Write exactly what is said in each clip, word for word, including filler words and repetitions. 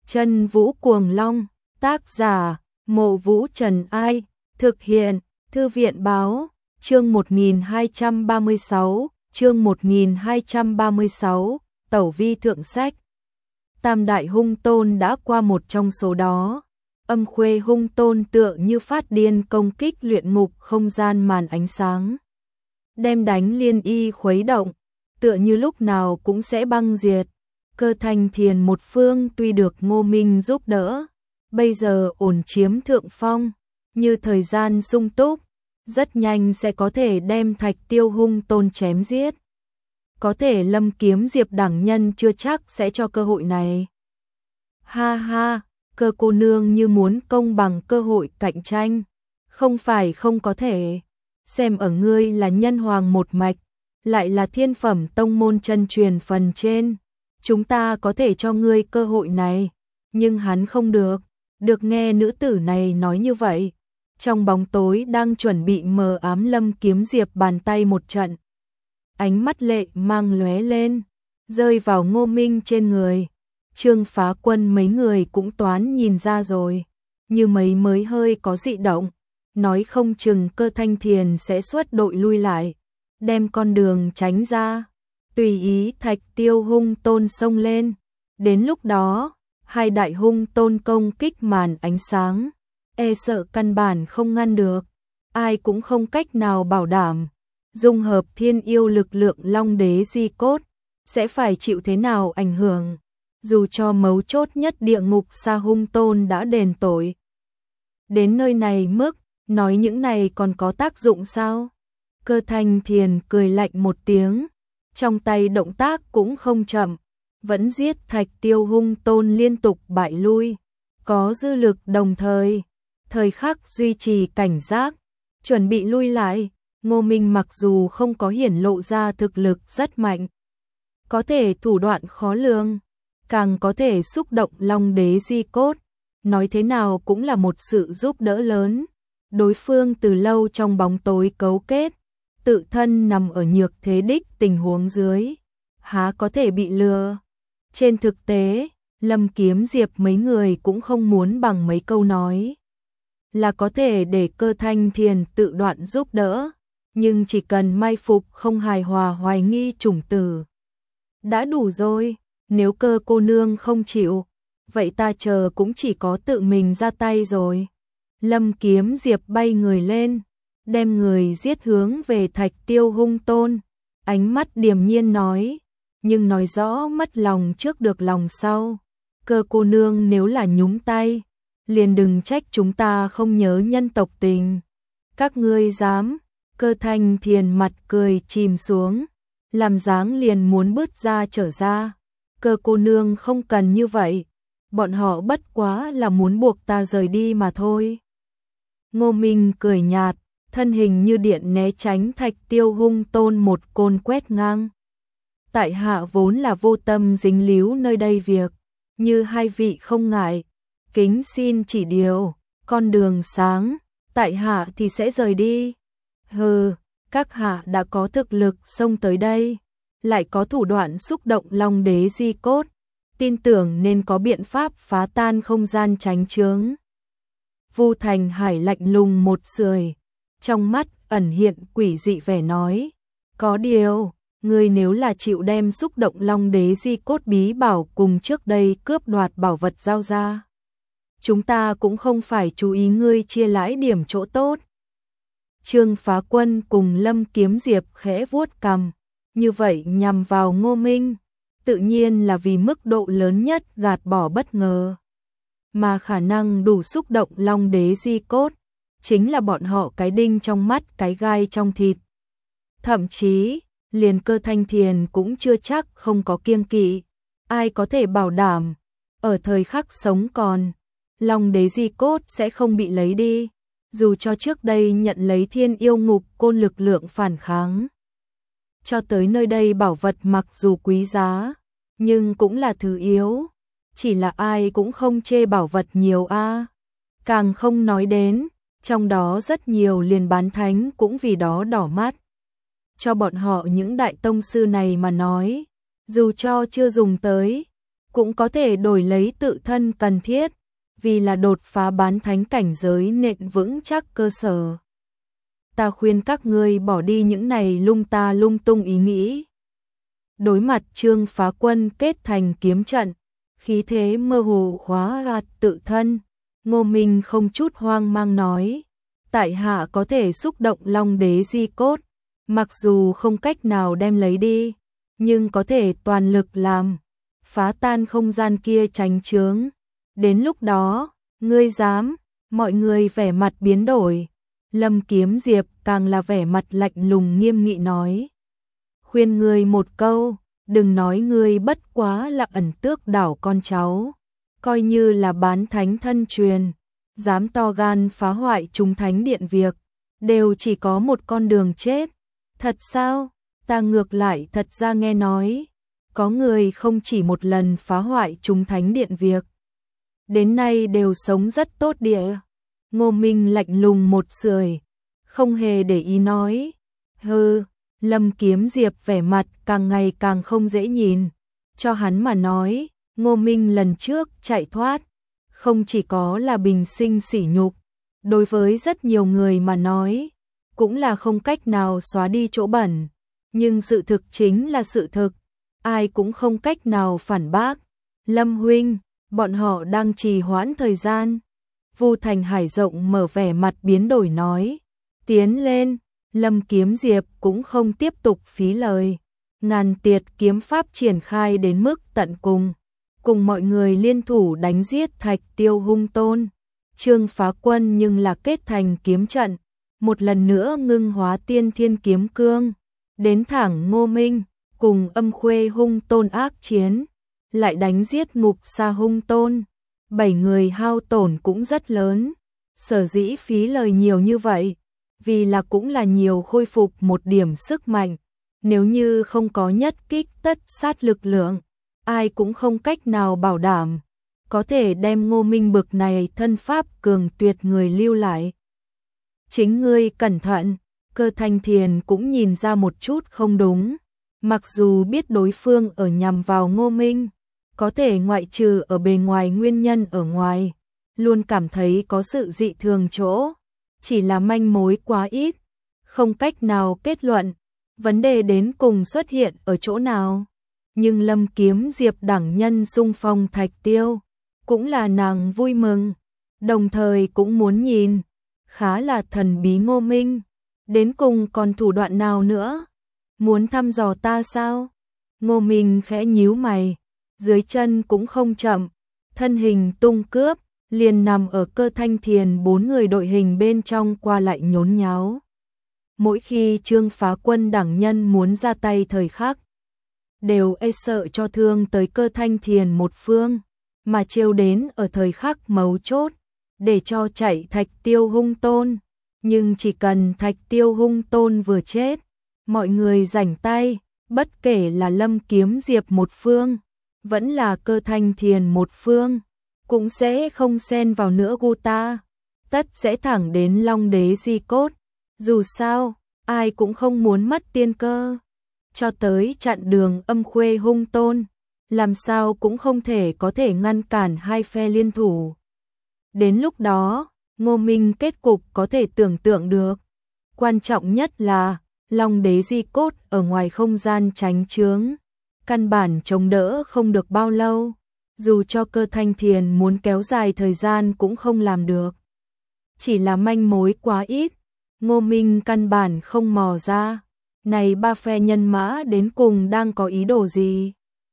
Chân Vũ Cuồng Long, tác giả, Mộ Vũ Trần Ai, thực hiện, Thư viện Báo, chương một nghìn hai trăm ba mươi sáu, chương một nghìn hai trăm ba mươi sáu, Tẩu Vi Thượng Sách. Tam Đại Hung Tôn đã qua một trong số đó. Âm Khuê Hung Tôn tựa như phát điên công kích luyện ngục không gian màn ánh sáng. Đem đánh liên y khuấy động, tựa như lúc nào cũng sẽ băng diệt. Cơ Thanh Thiền một phương tuy được Ngô Minh giúp đỡ, bây giờ ổn chiếm thượng phong, như thời gian sung túc, rất nhanh sẽ có thể đem Thạch Tiêu Hung Tôn chém giết. Có thể Lâm Kiếm Diệp đẳng nhân chưa chắc sẽ cho cơ hội này. Ha ha, Cơ cô nương như muốn công bằng cơ hội cạnh tranh, không phải không có thể. Xem ở ngươi là nhân hoàng một mạch, lại là thiên phẩm tông môn chân truyền phần trên, chúng ta có thể cho ngươi cơ hội này, nhưng hắn không được. Được nghe nữ tử này nói như vậy, trong bóng tối đang chuẩn bị mờ ám Lâm Kiếm Diệp bàn tay một trận. Ánh mắt lệ mang lóe lên, rơi vào Ngô Minh trên người. Trương Phá Quân mấy người cũng toán nhìn ra rồi, như mấy mới hơi có dị động, nói không chừng Cơ Thanh Thiền sẽ xuất đội lui lại, đem con đường tránh ra, tùy ý Thạch Tiêu Hung Tôn xông lên. Đến lúc đó, hai đại hung tôn công kích màn ánh sáng, e sợ căn bản không ngăn được, ai cũng không cách nào bảo đảm. Dung hợp thiên yêu lực lượng Long Đế Di Cốt, sẽ phải chịu thế nào ảnh hưởng, dù cho mấu chốt nhất địa ngục Sa Hung Tôn đã đền tội. Đến nơi này mức, nói những này còn có tác dụng sao? Cơ Thanh Thiền cười lạnh một tiếng, trong tay động tác cũng không chậm, vẫn giết Thạch Tiêu Hung Tôn liên tục bại lui, có dư lực đồng thời, thời khắc duy trì cảnh giác, chuẩn bị lui lại. Ngô Minh mặc dù không có hiển lộ ra thực lực rất mạnh, có thể thủ đoạn khó lường, càng có thể xúc động Long Đế Di Cốt, nói thế nào cũng là một sự giúp đỡ lớn. Đối phương từ lâu trong bóng tối cấu kết, tự thân nằm ở nhược thế đích tình huống dưới, há có thể bị lừa. Trên thực tế, Lâm Kiếm Diệp mấy người cũng không muốn bằng mấy câu nói là có thể để Cơ Thanh Thiền tự đoạn giúp đỡ, nhưng chỉ cần mai phục không hài hòa hoài nghi chủng tử đã đủ rồi. Nếu Cơ cô nương không chịu, vậy ta chờ cũng chỉ có tự mình ra tay rồi. Lâm Kiếm Diệp bay người lên, đem người giết hướng về Thạch Tiêu Hung Tôn, ánh mắt điềm nhiên nói, nhưng nói rõ mất lòng trước được lòng sau. Cơ cô nương nếu là nhúng tay, liền đừng trách chúng ta không nhớ nhân tộc tình. Các ngươi dám? Cơ Thanh Thiền mặt cười chìm xuống, làm dáng liền muốn bứt ra trở ra. Cơ cô nương không cần như vậy, bọn họ bất quá là muốn buộc ta rời đi mà thôi. Ngô Minh cười nhạt, thân hình như điện né tránh Thạch Tiêu Hung Tôn một côn quét ngang. Tại hạ vốn là vô tâm dính líu nơi đây việc, như hai vị không ngại, kính xin chỉ điều, con đường sáng, tại hạ thì sẽ rời đi. Hừ, các hạ đã có thực lực xông tới đây, lại có thủ đoạn xúc động Long Đế Di Cốt, tin tưởng nên có biện pháp phá tan không gian tránh chướng. Vu Thành Hải lạnh lùng một sưởi, trong mắt ẩn hiện quỷ dị vẻ nói, có điều, ngươi nếu là chịu đem xúc động Long Đế Di Cốt bí bảo cùng trước đây cướp đoạt bảo vật giao ra, chúng ta cũng không phải chú ý ngươi chia lãi điểm chỗ tốt. Trương Phá Quân cùng Lâm Kiếm Diệp khẽ vuốt cằm, như vậy nhằm vào Ngô Minh, tự nhiên là vì mức độ lớn nhất gạt bỏ bất ngờ. Mà khả năng đủ xúc động Long Đế Di Cốt, chính là bọn họ cái đinh trong mắt cái gai trong thịt. Thậm chí, liền Cơ Thanh Thiền cũng chưa chắc không có kiêng kỵ, ai có thể bảo đảm, ở thời khắc sống còn, Long Đế Di Cốt sẽ không bị lấy đi, dù cho trước đây nhận lấy Thiên Yêu Ngục Côn lực lượng phản kháng. Cho tới nơi đây bảo vật mặc dù quý giá, nhưng cũng là thứ yếu, chỉ là ai cũng không chê bảo vật nhiều a, càng không nói đến, trong đó rất nhiều liền bán thánh cũng vì đó đỏ mắt. Cho bọn họ những đại tông sư này mà nói, dù cho chưa dùng tới, cũng có thể đổi lấy tự thân cần thiết, vì là đột phá bán thánh cảnh giới nền vững chắc cơ sở. Ta khuyên các ngươi bỏ đi những này lung ta lung tung ý nghĩ. Đối mặt Trương Phá Quân kết thành kiếm trận, khí thế mơ hồ khóa gạt tự thân, Ngô Minh không chút hoang mang nói, tại hạ có thể xúc động Long Đế di cốt, mặc dù không cách nào đem lấy đi, nhưng có thể toàn lực làm, phá tan không gian kia tránh chướng. Đến lúc đó, ngươi dám, mọi người vẻ mặt biến đổi. Lâm Kiếm Diệp càng là vẻ mặt lạnh lùng nghiêm nghị nói. Khuyên ngươi một câu, đừng nói ngươi bất quá là ẩn tước đảo con cháu, coi như là bán thánh thân truyền, dám to gan phá hoại chúng thánh điện việc, đều chỉ có một con đường chết. Thật sao? Ta ngược lại thật ra nghe nói, có người không chỉ một lần phá hoại chúng thánh điện việc, đến nay đều sống rất tốt địa. Ngô Minh lạnh lùng một sưởi, không hề để ý nói. Hừ, Lâm Kiếm Diệp vẻ mặt càng ngày càng không dễ nhìn. Cho hắn mà nói, Ngô Minh lần trước chạy thoát, không chỉ có là bình sinh sỉ nhục, đối với rất nhiều người mà nói, cũng là không cách nào xóa đi chỗ bẩn. Nhưng sự thực chính là sự thực, ai cũng không cách nào phản bác. Lâm huynh, bọn họ đang trì hoãn thời gian. Vu Thành Hải rộng mở vẻ mặt biến đổi nói. Tiến lên, Lâm Kiếm Diệp cũng không tiếp tục phí lời. Ngàn tiệt kiếm pháp triển khai đến mức tận cùng, cùng mọi người liên thủ đánh giết Thạch Tiêu hung tôn. Trương Phá Quân nhưng là kết thành kiếm trận, một lần nữa ngưng hóa tiên thiên kiếm cương, đến thẳng Ngô Minh, cùng Âm Khuê hung tôn ác chiến, lại đánh giết Ngục Sa hung tôn. Bảy người hao tổn cũng rất lớn, sở dĩ phí lời nhiều như vậy, vì là cũng là nhiều khôi phục một điểm sức mạnh, nếu như không có nhất kích tất sát lực lượng, ai cũng không cách nào bảo đảm, có thể đem Ngô Minh bực này thân pháp cường tuyệt người lưu lại. Chính ngươi cẩn thận, Cơ Thanh Thiền cũng nhìn ra một chút không đúng, mặc dù biết đối phương ở nhằm vào Ngô Minh, có thể ngoại trừ ở bề ngoài nguyên nhân ở ngoài, luôn cảm thấy có sự dị thường chỗ, chỉ là manh mối quá ít, không cách nào kết luận, vấn đề đến cùng xuất hiện ở chỗ nào. Nhưng Lâm Kiếm Diệp đẳng nhân xung phong Thạch Tiêu, cũng là nàng vui mừng, đồng thời cũng muốn nhìn, khá là thần bí Ngô Minh, đến cùng còn thủ đoạn nào nữa, muốn thăm dò ta sao? Ngô Minh khẽ nhíu mày, dưới chân cũng không chậm, thân hình tung cướp, liền nằm ở Cơ Thanh Thiền bốn người đội hình bên trong qua lại nhốn nháo. Mỗi khi Trương Phá Quân đẳng nhân muốn ra tay thời khắc, đều e sợ cho thương tới Cơ Thanh Thiền một phương, mà trêu đến ở thời khắc mấu chốt, để cho chạy Thạch Tiêu hung tôn. Nhưng chỉ cần Thạch Tiêu hung tôn vừa chết, mọi người rảnh tay, bất kể là Lâm Kiếm Diệp một phương, vẫn là Cơ Thanh Thiền một phương, cũng sẽ không xen vào nữa gu ta, tất sẽ thẳng đến Long Đế di cốt. Dù sao, ai cũng không muốn mất tiên cơ, cho tới chặn đường Âm Khuê hung tôn, làm sao cũng không thể có thể ngăn cản hai phe liên thủ. Đến lúc đó, Ngô Minh kết cục có thể tưởng tượng được. Quan trọng nhất là, Long Đế di cốt ở ngoài không gian tránh chướng, căn bản chống đỡ không được bao lâu, dù cho Cơ Thanh Thiền muốn kéo dài thời gian cũng không làm được. Chỉ là manh mối quá ít, Ngô Minh căn bản không mò ra, này ba phe nhân mã đến cùng đang có ý đồ gì.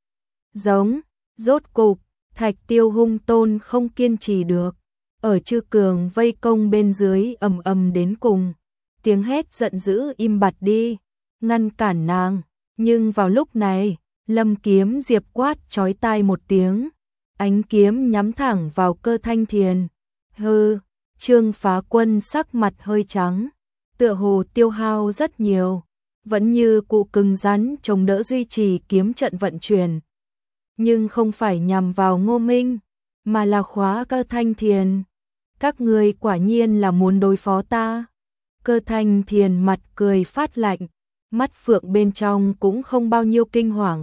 Giống, rốt cục, Thạch Tiêu hung tôn không kiên trì được, ở Chư Cường vây công bên dưới ầm ầm đến cùng, tiếng hét giận dữ im bặt đi, ngăn cản nàng, nhưng vào lúc này, Lâm Kiếm Diệp quát chói tai một tiếng, ánh kiếm nhắm thẳng vào Cơ Thanh Thiền. Hừ, Trương Phá Quân sắc mặt hơi trắng, tựa hồ tiêu hao rất nhiều, vẫn như cụ cứng rắn chống đỡ duy trì kiếm trận vận chuyển. Nhưng không phải nhằm vào Ngô Minh, mà là khóa Cơ Thanh Thiền. Các ngươi quả nhiên là muốn đối phó ta. Cơ Thanh Thiền mặt cười phát lạnh, mắt phượng bên trong cũng không bao nhiêu kinh hoàng.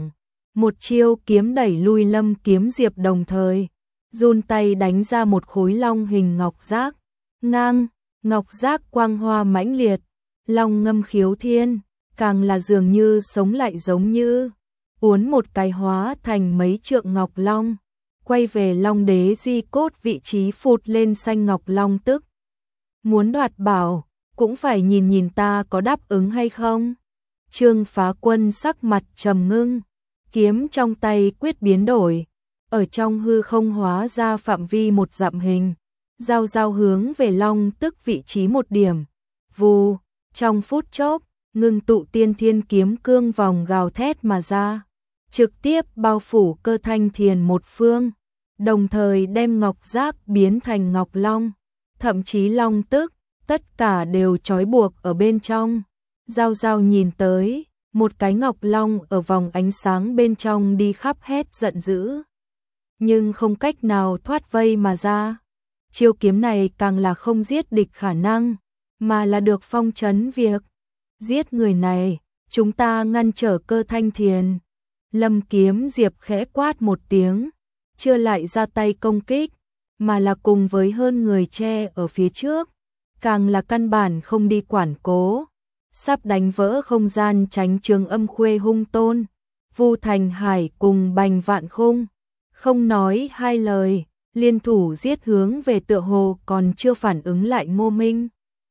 một chiêu kiếm đẩy lui Lâm Kiếm Diệp, đồng thời run tay đánh ra một khối long hình ngọc giác. Ngang, ngọc giác quang hoa mãnh liệt, long ngâm khiếu thiên, càng là dường như sống lại, giống như uốn một cái hóa thành mấy trượng ngọc long, quay về Long Đế Di Cốt vị trí phụt lên xanh ngọc long, tức muốn đoạt bảo, cũng phải nhìn nhìn ta có đáp ứng hay không. Trương Phá Quân sắc mặt trầm ngưng, kiếm trong tay quyết biến đổi, ở trong hư không hóa ra phạm vi một dặm hình, giao giao hướng về long tức vị trí một điểm. Vù, trong phút chốc, ngưng tụ tiên thiên kiếm cương vòng gào thét mà ra, trực tiếp bao phủ Cơ Thanh Thiền một phương, đồng thời đem ngọc giác biến thành ngọc long, thậm chí long tức, tất cả đều trói buộc ở bên trong. Giao giao nhìn tới, một cái ngọc long ở vòng ánh sáng bên trong đi khắp hét giận dữ, nhưng không cách nào thoát vây mà ra. Chiêu kiếm này càng là không giết địch khả năng, mà là được phong trấn việc giết người này, chúng ta ngăn trở Cơ Thanh Thiền. Lâm Kiếm Diệp khẽ quát một tiếng, chưa lại ra tay công kích, mà là cùng với hơn người che ở phía trước, càng là căn bản không đi quản cố, sắp đánh vỡ không gian tránh Trường Âm Khuê hung tôn. Vu Thành Hải cùng Bành Vạn Khung không nói hai lời, liên thủ giết hướng về, tựa hồ còn chưa phản ứng lại Ngô Minh.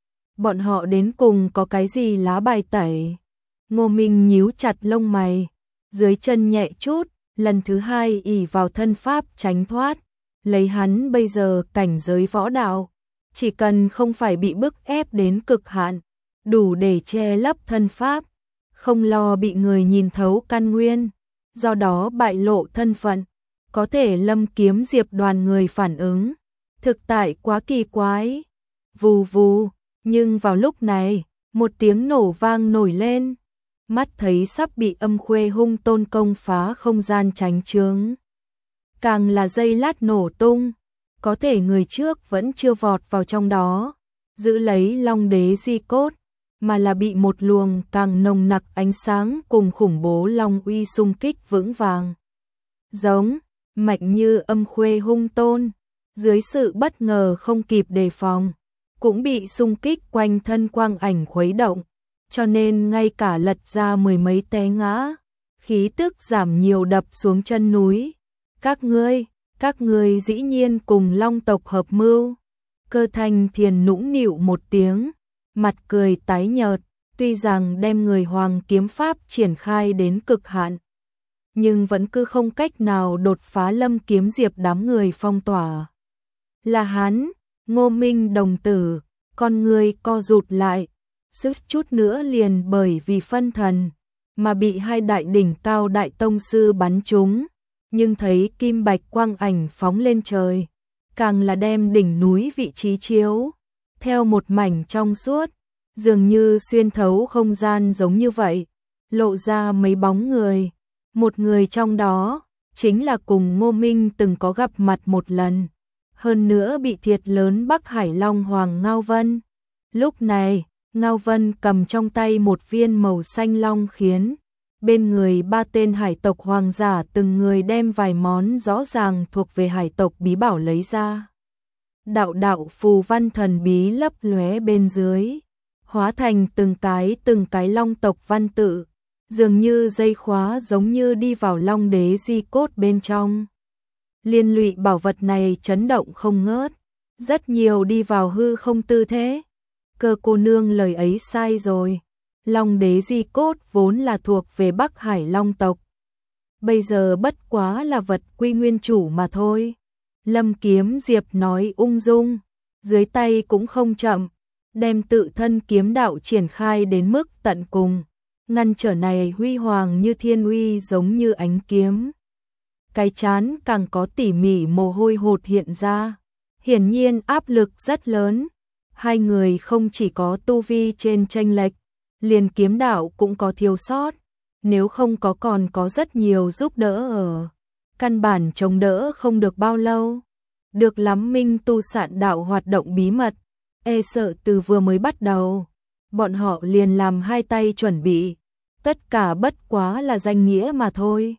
Bọn họ đến cùng có cái gì lá bài tẩy? Ngô Minh nhíu chặt lông mày, dưới chân nhẹ chút, lần thứ hai ỷ vào thân pháp tránh thoát. Lấy hắn bây giờ cảnh giới võ đạo, chỉ cần không phải bị bức ép đến cực hạn, đủ để che lấp thân pháp, không lo bị người nhìn thấu căn nguyên, do đó bại lộ thân phận. Có thể Lâm Kiếm Diệp đoàn người phản ứng, thực tại quá kỳ quái. Vù vù, nhưng vào lúc này, một tiếng nổ vang nổi lên, mắt thấy sắp bị Âm Khuê hung tôn công phá không gian tránh chướng. Càng là giây lát nổ tung, có thể người trước vẫn chưa vọt vào trong đó, giữ lấy Long Đế Di Cốt, mà là bị một luồng càng nồng nặc ánh sáng cùng khủng bố long uy xung kích vững vàng. Giống, mạnh như Âm Khuê hung tôn, dưới sự bất ngờ không kịp đề phòng, cũng bị xung kích quanh thân quang ảnh khuấy động, cho nên ngay cả lật ra mười mấy té ngã, khí tức giảm nhiều đập xuống chân núi. Các ngươi, các ngươi dĩ nhiên cùng Long tộc hợp mưu. Cơ Thanh Thiền nũng nịu một tiếng, mặt cười tái nhợt, tuy rằng đem người hoàng kiếm pháp triển khai đến cực hạn, nhưng vẫn cứ không cách nào đột phá Lâm Kiếm Diệp đám người phong tỏa. Là hắn, Ngô Minh đồng tử, con người co rụt lại, suýt chút nữa liền bởi vì phân thần, mà bị hai đại đỉnh cao đại tông sư bắn trúng, nhưng thấy kim bạch quang ảnh phóng lên trời, càng là đem đỉnh núi vị trí chiếu theo một mảnh trong suốt, dường như xuyên thấu không gian giống như vậy, lộ ra mấy bóng người. Một người trong đó chính là cùng Ngô Minh từng có gặp mặt một lần, hơn nữa bị thiệt lớn Bắc Hải Long Hoàng Ngao Vân. Lúc này, Ngao Vân cầm trong tay một viên màu xanh long khiến bên người ba tên hải tộc hoàng giả từng người đem vài món rõ ràng thuộc về hải tộc bí bảo lấy ra. Đạo đạo phù văn thần bí lấp lóe bên dưới, hóa thành từng cái từng cái long tộc văn tự, dường như dây khóa, giống như đi vào Long Đế Di Cốt bên trong. Liên lụy bảo vật này chấn động không ngớt, rất nhiều đi vào hư không tư thế. Cơ cô nương lời ấy sai rồi, Long Đế Di Cốt vốn là thuộc về Bắc Hải Long tộc, bây giờ bất quá là vật quy nguyên chủ mà thôi. Lâm Kiếm Diệp nói ung dung, dưới tay cũng không chậm, đem tự thân kiếm đạo triển khai đến mức tận cùng, ngăn trở này huy hoàng như thiên uy, giống như ánh kiếm. Cái chán càng có tỉ mỉ mồ hôi hột hiện ra, hiển nhiên áp lực rất lớn. Hai người không chỉ có tu vi trên chênh lệch, liền kiếm đạo cũng có thiếu sót, nếu không có còn có rất nhiều giúp đỡ ở, căn bản chống đỡ không được bao lâu. Được lắm Minh tu sạn đạo hoạt động bí mật, e sợ từ vừa mới bắt đầu, bọn họ liền làm hai tay chuẩn bị, tất cả bất quá là danh nghĩa mà thôi.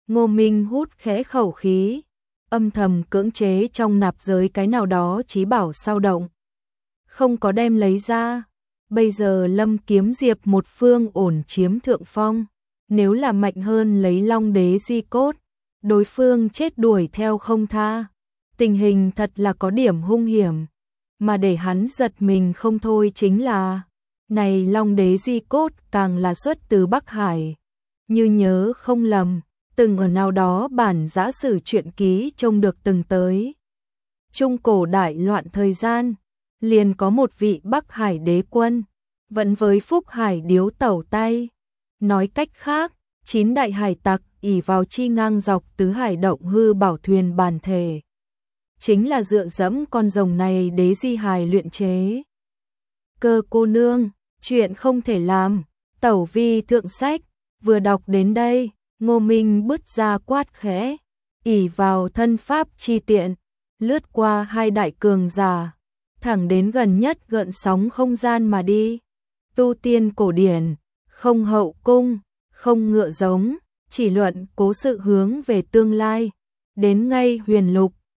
Ngô Minh hút khẽ khẩu khí, âm thầm cưỡng chế trong nạp giới cái nào đó chí bảo sao động. Không có đem lấy ra. Bây giờ Lâm Kiếm Diệp một phương ổn chiếm thượng phong. Nếu là mạnh hơn lấy Long Đế di cốt, đối phương chết đuổi theo không tha. Tình hình thật là có điểm hung hiểm. Mà để hắn giật mình không thôi chính là, này Long Đế di cốt càng là xuất từ Bắc Hải. Như nhớ không lầm, từng ở nào đó bản giã sử truyện ký trông được từng tới. Trung cổ đại loạn thời gian, liền có một vị Bắc Hải đế quân, vẫn với Phúc Hải điếu tẩu tay. Nói cách khác, chín đại hải tặc ỷ vào chi ngang dọc tứ hải động hư bảo thuyền bản thể. Chính là dựa dẫm con rồng này đế di hài luyện chế. Cơ cô nương, chuyện không thể làm, tẩu vi thượng sách, vừa đọc đến đây, Ngô Minh bứt ra quát khẽ, ỷ vào thân pháp chi tiện, lướt qua hai đại cường giả, thẳng đến gần nhất gợn sóng không gian mà đi. Tu tiên cổ điển, không hậu cung, không ngựa giống, chỉ luận cố sự hướng về tương lai, đến ngay huyền lục,